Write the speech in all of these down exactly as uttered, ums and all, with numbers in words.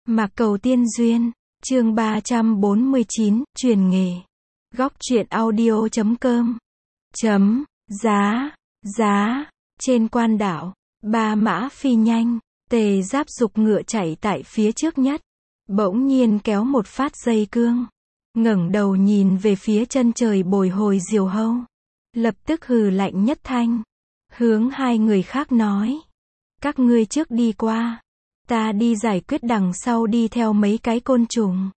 Mạc Cầu Tiên Duyên, chương ba trăm bốn mươi chín, truyền nghề. Góc truyện audio chấm com. Chấm, giá, giá, trên quan đảo, ba mã phi nhanh, Tề Giáp giục ngựa chạy tại phía trước nhất. Bỗng nhiên kéo một phát dây cương. Ngẩng đầu nhìn về phía chân trời bồi hồi diều hâu. Lập tức hừ lạnh nhất thanh. Hướng hai người khác nói. Các ngươi trước đi qua. Ta đi giải quyết đằng sau đi theo mấy cái côn trùng.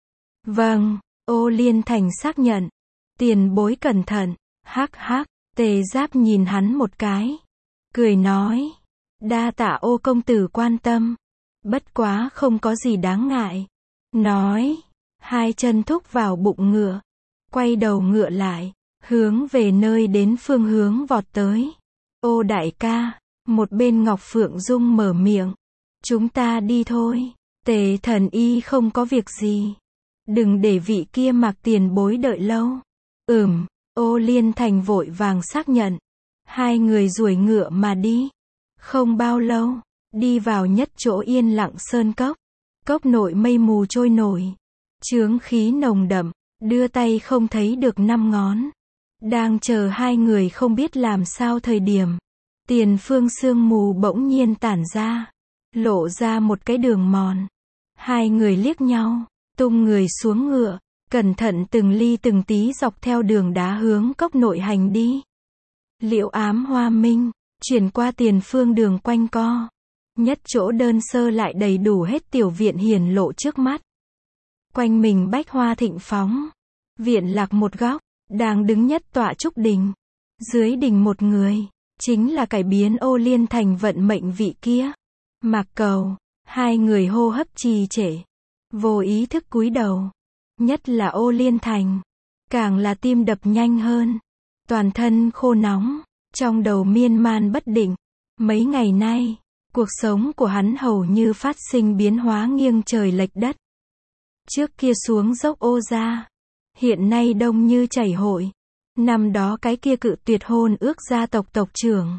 Vâng, Ô Liên Thành xác nhận. Tiền bối cẩn thận, hắc hắc, Tề Giáp nhìn hắn một cái. Cười nói. Đa tạ Ô công tử quan tâm. Bất quá không có gì đáng ngại. Nói. Hai chân thúc vào bụng ngựa. Quay đầu ngựa lại. Hướng về nơi đến phương hướng vọt tới. Ô đại ca. Một bên Ngọc Phượng Dung mở miệng. Chúng ta đi thôi. Tề thần y không có việc gì. Đừng để vị kia Mạc tiền bối đợi lâu. Ừm, Ô Liên Thành vội vàng xác nhận. Hai người ruổi ngựa mà đi. Không bao lâu, đi vào nhất chỗ yên lặng sơn cốc. Cốc nội mây mù trôi nổi. Chướng khí nồng đậm, đưa tay không thấy được năm ngón. Đang chờ hai người không biết làm sao thời điểm. Tiền phương sương mù bỗng nhiên tản ra. Lộ ra một cái đường mòn. Hai người liếc nhau, tung người xuống ngựa, cẩn thận từng ly từng tí dọc theo đường đá hướng cốc nội hành đi. Liễu ám hoa minh, chuyển qua tiền phương đường quanh co. Nhất chỗ đơn sơ lại đầy đủ hết tiểu viện hiển lộ trước mắt. Quanh mình bách hoa thịnh phóng. Viện lạc một góc, đang đứng nhất tọa trúc đình. Dưới đình một người, chính là cải biến Ô Liên Thành vận mệnh vị kia. Mạc Cầu, hai người hô hấp trì trệ, vô ý thức cúi đầu. Nhất là Ô Liên Thành, càng là tim đập nhanh hơn. Toàn thân khô nóng, trong đầu miên man bất định. Mấy ngày nay, cuộc sống của hắn hầu như phát sinh biến hóa nghiêng trời lệch đất. Trước kia xuống dốc Ô gia, hiện nay đông như chảy hội. Năm đó cái kia cự tuyệt hôn ước gia tộc tộc trưởng.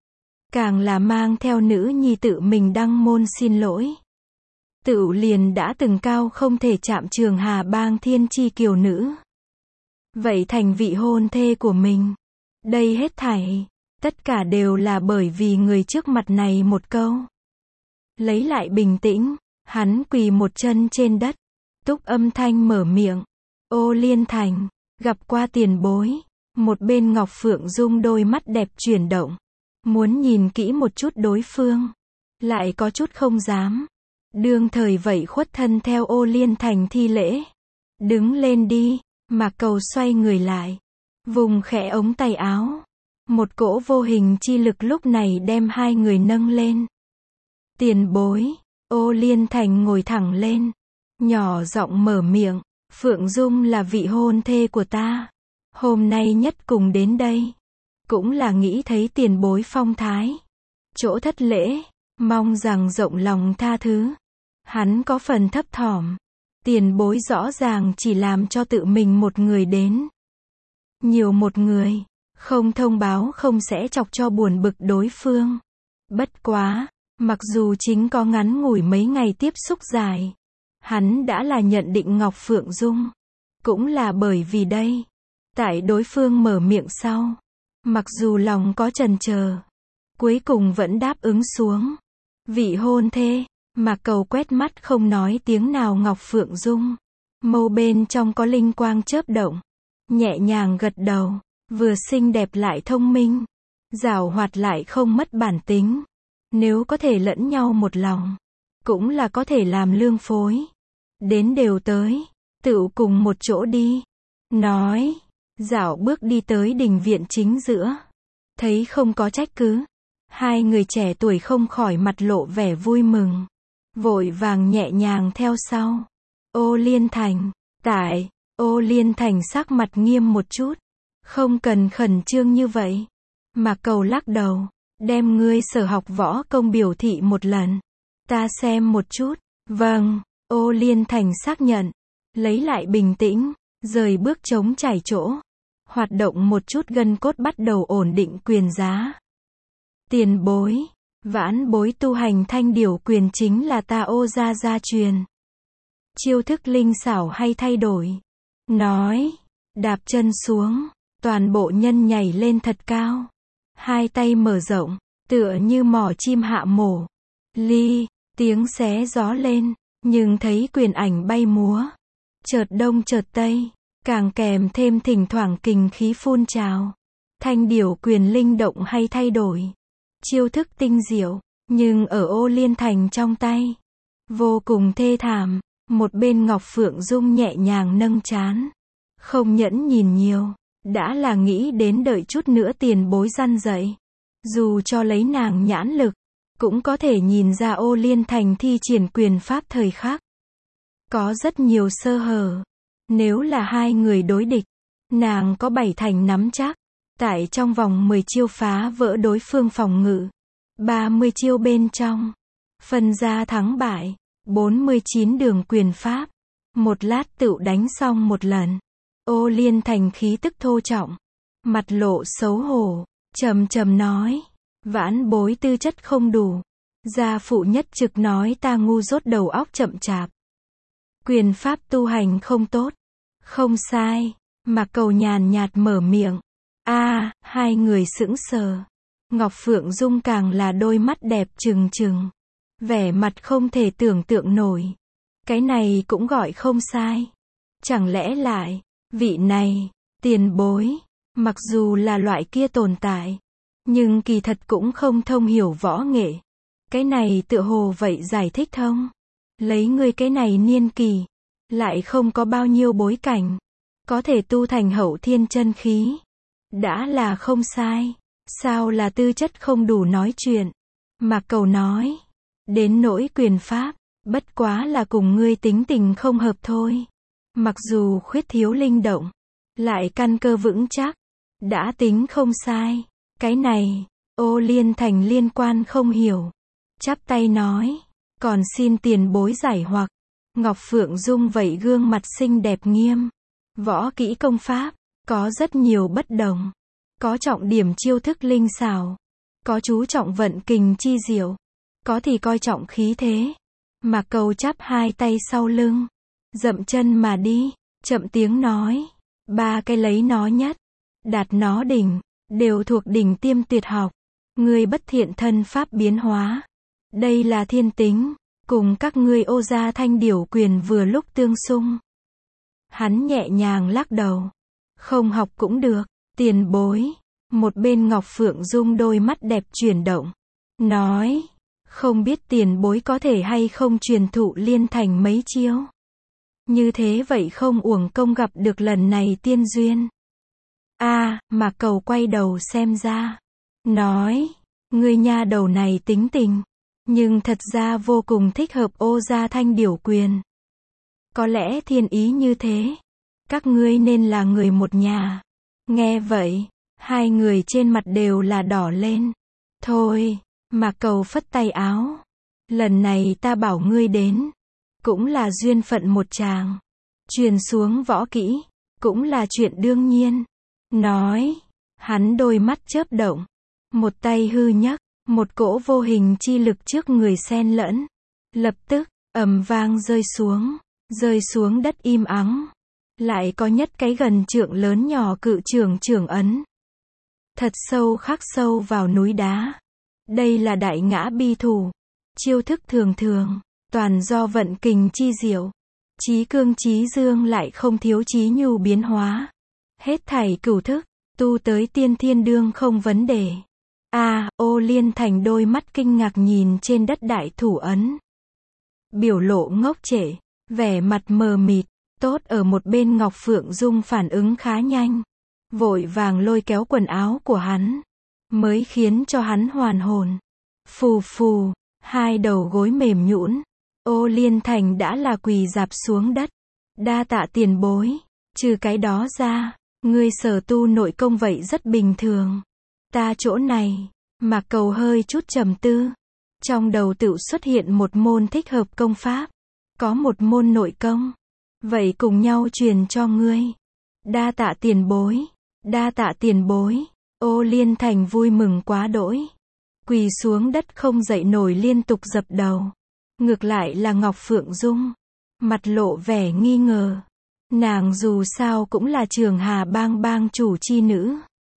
Càng là mang theo nữ nhi tự mình đăng môn xin lỗi. Tựu liền đã từng cao không thể chạm Trường Hà bang thiên chi kiều nữ. Vậy thành vị hôn thê của mình. Đây hết thảy, tất cả đều là bởi vì người trước mặt này một câu. Lấy lại bình tĩnh, hắn quỳ một chân trên đất. Túc âm thanh mở miệng. Ô Liên Thành, gặp qua tiền bối. Một bên Ngọc Phượng Dung đôi mắt đẹp chuyển động. Muốn nhìn kỹ một chút đối phương. Lại có chút không dám. Đương thời vậy khuất thân theo Ô Liên Thành thi lễ. Đứng lên đi. Mạc Cầu xoay người lại. Vùng khẽ ống tay áo. Một cỗ vô hình chi lực lúc này đem hai người nâng lên. Tiền bối. Ô Liên Thành ngồi thẳng lên. Nhỏ giọng mở miệng. Phượng Dung là vị hôn thê của ta. Hôm nay nhất cùng đến đây. Cũng là nghĩ thấy tiền bối phong thái. Chỗ thất lễ. Mong rằng rộng lòng tha thứ. Hắn có phần thấp thỏm. Tiền bối rõ ràng chỉ làm cho tự mình một người đến. Nhiều một người. Không thông báo không sẽ chọc cho buồn bực đối phương. Bất quá. Mặc dù chính có ngắn ngủi mấy ngày tiếp xúc dài. Hắn đã là nhận định Ngọc Phượng Dung. Cũng là bởi vì đây. Tại đối phương mở miệng sau. Mặc dù lòng có chần chờ. Cuối cùng vẫn đáp ứng xuống. Vị hôn thê. Mạc Cầu quét mắt không nói tiếng nào Ngọc Phượng Dung. Mâu bên trong có linh quang chớp động. Nhẹ nhàng gật đầu. Vừa xinh đẹp lại thông minh. Giảo hoạt lại không mất bản tính. Nếu có thể lẫn nhau một lòng. Cũng là có thể làm lương phối. Đến đều tới. Tựu cùng một chỗ đi. Nói. Dạo bước đi tới đình viện chính giữa. Thấy không có trách cứ. Hai người trẻ tuổi không khỏi mặt lộ vẻ vui mừng. Vội vàng nhẹ nhàng theo sau. Ô Liên Thành. Tại. Ô Liên Thành sắc mặt nghiêm một chút. Không cần khẩn trương như vậy. Mạc Cầu lắc đầu. Đem ngươi sở học võ công biểu thị một lần. Ta xem một chút. Vâng. Ô Liên Thành xác nhận. Lấy lại bình tĩnh. Rời bước chống chảy chỗ. Hoạt động một chút gân cốt bắt đầu ổn định quyền giá. Tiền bối. Vãn bối tu hành thanh điểu quyền chính là ta Ô gia gia truyền. Chiêu thức linh xảo hay thay đổi. Nói, đạp chân xuống, toàn bộ nhân nhảy lên thật cao. Hai tay mở rộng, tựa như mỏ chim hạ mổ. Ly, tiếng xé gió lên, nhưng thấy quyền ảnh bay múa. Chợt đông chợt tây, càng kèm thêm thỉnh thoảng kình khí phun trào. Thanh điểu quyền linh động hay thay đổi. Chiêu thức tinh diệu, nhưng ở Ô Liên Thành trong tay. Vô cùng thê thảm, một bên Ngọc Phượng Dung nhẹ nhàng nâng trán. Không nhẫn nhìn nhiều, đã là nghĩ đến đợi chút nữa tiền bối răn dạy. Dù cho lấy nàng nhãn lực, cũng có thể nhìn ra Ô Liên Thành thi triển quyền pháp thời khắc. Có rất nhiều sơ hở. Nếu là hai người đối địch, nàng có bảy thành nắm chắc. Tại trong vòng mười chiêu phá vỡ đối phương phòng ngự. ba mươi chiêu bên trong. Phân ra thắng bại. bốn mươi chín đường quyền pháp. Một lát tựu đánh xong một lần. Ô Liên Thành khí tức thô trọng. Mặt lộ xấu hổ. Trầm trầm nói. Vãn bối tư chất không đủ. Gia phụ nhất trực nói ta ngu dốt đầu óc chậm chạp. Quyền pháp tu hành không tốt. Không sai. Mạc Cầu nhàn nhạt mở miệng. A, à, hai người sững sờ. Ngọc Phượng Dung càng là đôi mắt đẹp trừng trừng. Vẻ mặt không thể tưởng tượng nổi. Cái này cũng gọi không sai. Chẳng lẽ lại, vị này, tiền bối, mặc dù là loại kia tồn tại, nhưng kỳ thật cũng không thông hiểu võ nghệ. Cái này tựa hồ vậy giải thích thông. Lấy ngươi cái này niên kỳ, lại không có bao nhiêu bối cảnh, có thể tu thành hậu thiên chân khí. Đã là không sai. Sao là tư chất không đủ nói chuyện? Mạc Cầu nói. Đến nỗi quyền pháp, bất quá là cùng ngươi tính tình không hợp thôi. Mặc dù khuyết thiếu linh động, lại căn cơ vững chắc, đã tính không sai. Cái này, Ô Liên Thành liên quan không hiểu. Chắp tay nói, còn xin tiền bối giải hoặc. Ngọc Phượng Dung vậy gương mặt xinh đẹp nghiêm. Võ kỹ công pháp, có rất nhiều bất đồng. Có trọng điểm chiêu thức linh xảo. Có chú trọng vận kình chi diệu. Có thì coi trọng khí thế. Mạc Cầu chắp hai tay sau lưng. Dậm chân mà đi. Chậm tiếng nói. Ba cái lấy nó nhất. Đạt nó đỉnh. Đều thuộc đỉnh tiêm tuyệt học. Ngươi bất thiện thân pháp biến hóa. Đây là thiên tính. Cùng các ngươi Ô gia thanh điểu quyền vừa lúc tương xung. Hắn nhẹ nhàng lắc đầu. Không học cũng được. Tiền bối. Một bên Ngọc Phượng Dung đôi mắt đẹp chuyển động. Nói. Không biết tiền bối có thể hay không truyền thụ Liên Thành mấy chiêu. Như thế vậy không uổng công gặp được lần này tiên duyên. A, à, Mạc Cầu quay đầu xem ra. Nói. Ngươi nha đầu này tính tình. Nhưng thật ra vô cùng thích hợp Ô gia thanh điểu quyền. Có lẽ thiên ý như thế. Các ngươi nên là người một nhà. Nghe vậy, hai người trên mặt đều là đỏ lên. Thôi, Mạc Cầu phất tay áo. Lần này ta bảo ngươi đến. Cũng là duyên phận một chàng. Truyền xuống võ kỹ. Cũng là chuyện đương nhiên. Nói. Hắn đôi mắt chớp động. Một tay hư nhấc. Một cỗ vô hình chi lực trước người xen lẫn. Lập tức, ầm vang rơi xuống. Rơi xuống đất im ắng. Lại có nhất cái gần trượng lớn nhỏ cự trường trường ấn. Thật sâu khắc sâu vào núi đá. Đây là đại ngã bi thủ. Chiêu thức thường thường. Toàn do vận kình chi diệu. Chí cương chí dương lại không thiếu chí nhu biến hóa. Hết thảy cửu thức. Tu tới tiên thiên đương không vấn đề. A, à, Ô Liên Thành đôi mắt kinh ngạc nhìn trên đất đại thủ ấn. Biểu lộ ngốc trệ. Vẻ mặt mờ mịt. Tốt ở một bên Ngọc Phượng Dung phản ứng khá nhanh. Vội vàng lôi kéo quần áo của hắn. Mới khiến cho hắn hoàn hồn. Phù phù. Hai đầu gối mềm nhũn. Ô Liên Thành đã là quỳ rạp xuống đất. Đa tạ tiền bối. Trừ cái đó ra, ngươi sở tu nội công vậy rất bình thường. Ta chỗ này, Mạc Cầu hơi chút trầm tư. Trong đầu tự xuất hiện một môn thích hợp công pháp. Có một môn nội công. Vậy cùng nhau truyền cho ngươi. Đa tạ tiền bối. Đa tạ tiền bối. Ô Liên Thành vui mừng quá đỗi. quỳ xuống đất không dậy nổi liên tục dập đầu. Ngược lại là Ngọc Phượng Dung, mặt lộ vẻ nghi ngờ. Nàng dù sao cũng là Trường Hà bang bang chủ chi nữ.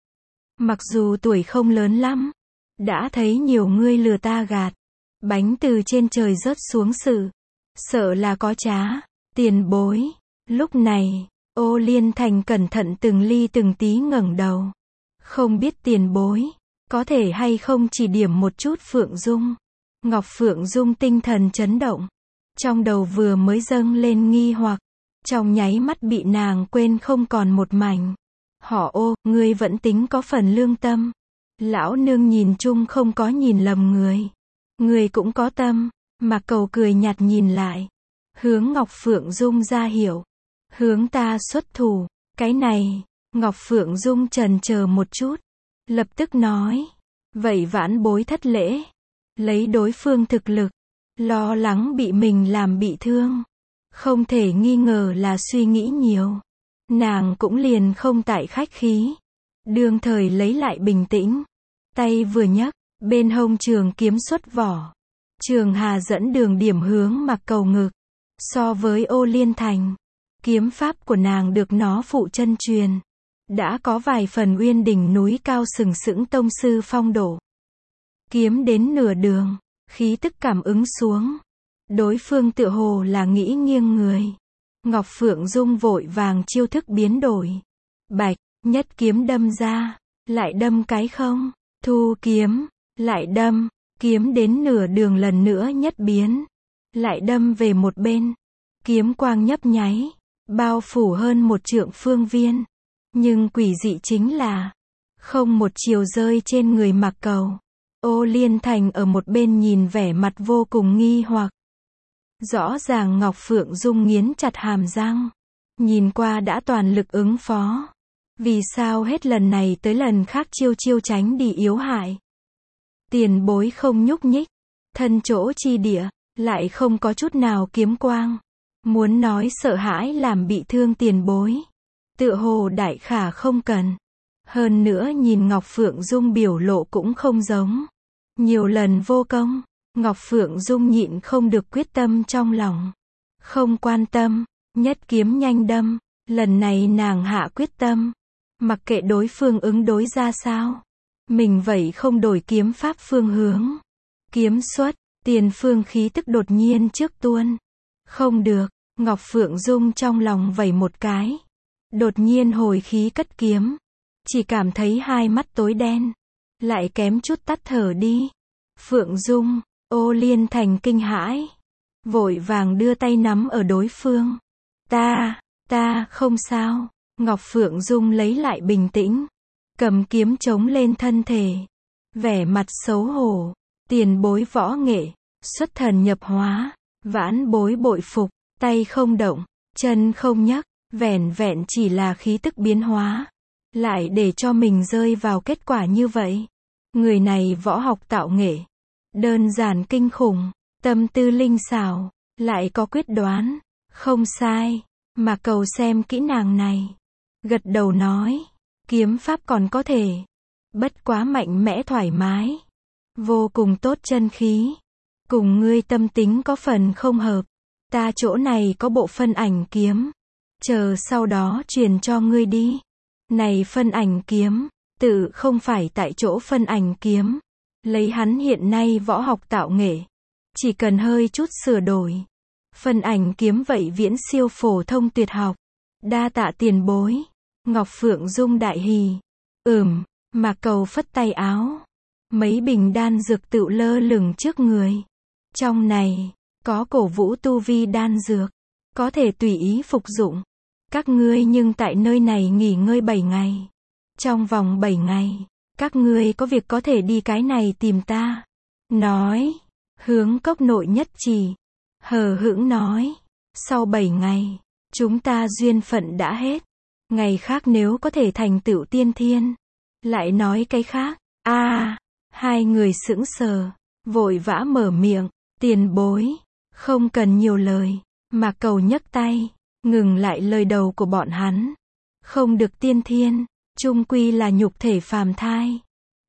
Mặc dù tuổi không lớn lắm, đã thấy nhiều người lừa ta gạt. Bánh từ trên trời rớt xuống sự, sợ là có trá. Tiền bối. Lúc này, Ô Liên Thành cẩn thận từng ly từng tí ngẩng đầu. Không biết tiền bối, có thể hay không chỉ điểm một chút Phượng Dung. Ngọc Phượng Dung tinh thần chấn động. Trong đầu vừa mới dâng lên nghi hoặc, trong nháy mắt bị nàng quên không còn một mảnh. Họ Ô, ngươi vẫn tính có phần lương tâm. Lão nương nhìn chung không có nhìn lầm người. Người cũng có tâm. Mạc Cầu cười nhạt nhìn lại. Hướng Ngọc Phượng Dung ra hiểu. Hướng ta xuất thủ. Cái này, Ngọc Phượng Dung chần chờ một chút. Lập tức nói. Vậy vãn bối thất lễ. Lấy đối phương thực lực. Lo lắng bị mình làm bị thương. Không thể nghi ngờ là suy nghĩ nhiều. Nàng cũng liền không tại khách khí. Đương thời lấy lại bình tĩnh. Tay vừa nhấc, bên hông trường kiếm xuất vỏ. Trường Hà dẫn đường điểm hướng Mạc Cầu ngực. So với Ô Liên Thành, kiếm pháp của nàng được nó phụ chân truyền. Đã có vài phần uyên đỉnh núi cao sừng sững tông sư phong độ. Kiếm đến nửa đường, khí tức cảm ứng xuống. Đối phương tựa hồ là nghĩ nghiêng người. Ngọc Phượng Dung vội vàng chiêu thức biến đổi. Bạch, nhất kiếm đâm ra. Lại đâm cái không. Thu kiếm. Lại đâm. Kiếm đến nửa đường lần nữa nhất biến. Lại đâm về một bên. Kiếm quang nhấp nháy. Bao phủ hơn một trượng phương viên. Nhưng quỷ dị chính là không một chiều rơi trên người Mạc Cầu. Ô Liên Thành ở một bên nhìn vẻ mặt vô cùng nghi hoặc. Rõ ràng Ngọc Phượng Dung nghiến chặt hàm răng. Nhìn qua đã toàn lực ứng phó. Vì sao hết lần này tới lần khác chiêu chiêu tránh đi yếu hại. Tiền bối không nhúc nhích. Thân chỗ chi địa, lại không có chút nào kiếm quang. Muốn nói sợ hãi làm bị thương tiền bối. Tựa hồ đại khả không cần. Hơn nữa nhìn Ngọc Phượng Dung biểu lộ cũng không giống. Nhiều lần vô công. Ngọc Phượng Dung nhịn không được quyết tâm trong lòng. Không quan tâm, nhất kiếm nhanh đâm. Lần này nàng hạ quyết tâm. Mặc kệ đối phương ứng đối ra sao. Mình vậy không đổi kiếm pháp phương hướng. Kiếm xuất, tiền phương khí tức đột nhiên trước tuôn. Không được, Ngọc Phượng Dung trong lòng vẩy một cái. Đột nhiên hồi khí cất kiếm. Chỉ cảm thấy hai mắt tối đen. Lại kém chút tắt thở đi. Phượng Dung, Ô Liên Thành kinh hãi. Vội vàng đưa tay nắm ở đối phương. Ta, ta, không sao. Ngọc Phượng Dung lấy lại bình tĩnh. Cầm kiếm chống lên thân thể. Vẻ mặt xấu hổ. Tiền bối võ nghệ. Xuất thần nhập hóa. Vãn bối bội phục. Tay không động. Chân không nhấc. Vẻn vẹn chỉ là khí tức biến hóa. Lại để cho mình rơi vào kết quả như vậy. Người này võ học tạo nghệ. Đơn giản kinh khủng. Tâm tư linh xảo. Lại có quyết đoán. Không sai. Mà Cầu xem kỹ nàng này. Gật đầu nói. Kiếm pháp còn có thể. Bất quá mạnh mẽ thoải mái. Vô cùng tốt chân khí. Cùng ngươi tâm tính có phần không hợp. Ta chỗ này có bộ phân ảnh kiếm. Chờ sau đó truyền cho ngươi đi. Này phân ảnh kiếm. Tự không phải tại chỗ phân ảnh kiếm. Lấy hắn hiện nay võ học tạo nghệ. Chỉ cần hơi chút sửa đổi. Phân ảnh kiếm vậy viễn siêu phổ thông tuyệt học. Đa tạ tiền bối. Ngọc Phượng Dung đại hỉ. Ừm, Mạc Cầu phất tay áo. Mấy bình đan dược tự lơ lửng trước người. Trong này, có cổ vũ tu vi đan dược. Có thể tùy ý phục dụng. Các ngươi nhưng tại nơi này nghỉ ngơi bảy ngày. Trong vòng bảy ngày, các ngươi có việc có thể đi cái này tìm ta. Nói, hướng cốc nội nhất trì. Hờ hững nói, sau bảy ngày, chúng ta duyên phận đã hết. Ngày khác nếu có thể thành tựu tiên thiên. Lại nói cái khác. a à, hai người sững sờ. Vội vã mở miệng. Tiền bối. Không cần nhiều lời. Mạc Cầu nhấc tay. Ngừng lại lời đầu của bọn hắn. Không được tiên thiên. Chung quy là nhục thể phàm thai.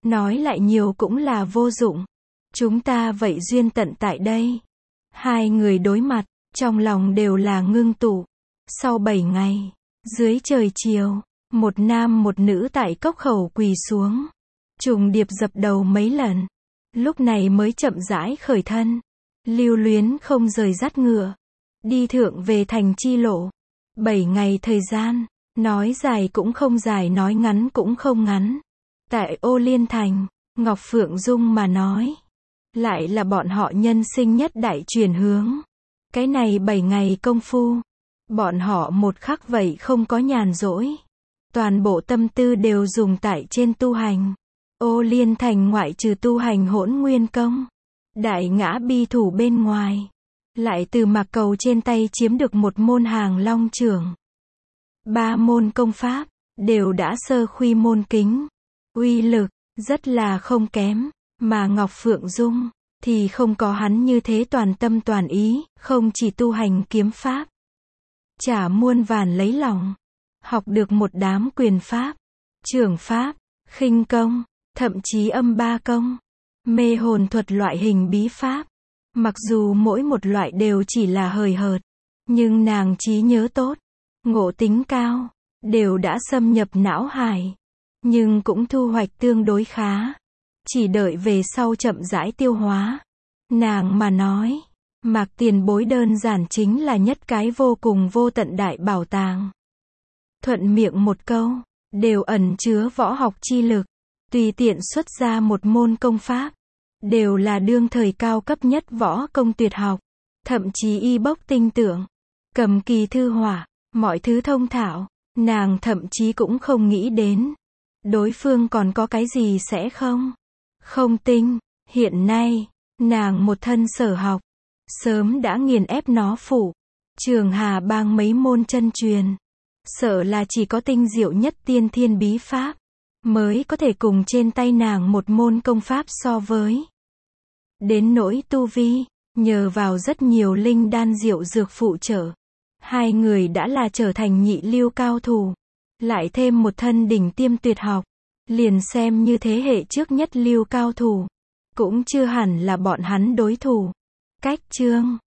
nói lại nhiều cũng là vô dụng. Chúng ta vậy duyên tận tại đây. Hai người đối mặt, trong lòng đều là ngưng tụ. Sau bảy ngày, dưới trời chiều, một nam một nữ tại cốc khẩu quỳ xuống. Trùng điệp dập đầu mấy lần. Lúc này mới chậm rãi khởi thân. Lưu luyến không rời dắt ngựa. Đi thượng về thành chi lộ. Bảy ngày thời gian, nói dài cũng không dài, nói ngắn cũng không ngắn. Tại Ô Liên Thành, Ngọc Phượng Dung mà nói. Lại là bọn họ nhân sinh nhất đại chuyển hướng. Cái này bảy ngày công phu. Bọn họ một khắc vậy không có nhàn rỗi. Toàn bộ tâm tư đều dùng tại trên tu hành. Ô Liên Thành ngoại trừ tu hành hỗn nguyên công. Đại ngã bi thủ bên ngoài. Lại từ Mạc Cầu trên tay chiếm được một môn hàng long trưởng. Ba môn công pháp, đều đã sơ khuy môn kính. Uy lực, rất là không kém. Mà Ngọc Phượng Dung, thì không có hắn như thế toàn tâm toàn ý, không chỉ tu hành kiếm pháp. Chả muôn vàn lấy lòng. Học được một đám quyền pháp, trưởng pháp, khinh công, thậm chí âm ba công, mê hồn thuật loại hình bí pháp. Mặc dù mỗi một loại đều chỉ là hời hợt, nhưng nàng trí nhớ tốt, ngộ tính cao, đều đã xâm nhập não hải, nhưng cũng thu hoạch tương đối khá. Chỉ đợi về sau chậm rãi tiêu hóa. Nàng mà nói, Mạc tiền bối đơn giản chính là nhất cái vô cùng vô tận đại bảo tàng. Thuận miệng một câu, đều ẩn chứa võ học chi lực. Tùy tiện xuất ra một môn công pháp, đều là đương thời cao cấp nhất võ công tuyệt học. Thậm chí y bốc tinh tưởng, cầm kỳ thư họa, mọi thứ thông thạo. Nàng thậm chí cũng không nghĩ đến đối phương còn có cái gì sẽ không không tinh. Hiện nay, nàng một thân sở học, sớm đã nghiền ép nó phủ. Trường Hà Bang mấy môn chân truyền, sợ là chỉ có tinh diệu nhất tiên thiên bí pháp, mới có thể cùng trên tay nàng một môn công pháp so với. Đến nỗi tu vi, nhờ vào rất nhiều linh đan diệu dược phụ trợ, hai người đã là trở thành nhị lưu cao thủ. Lại thêm một thân đỉnh tiêm tuyệt học, liền xem như thế hệ trước nhất lưu cao thủ, cũng chưa hẳn là bọn hắn đối thủ. Cách chương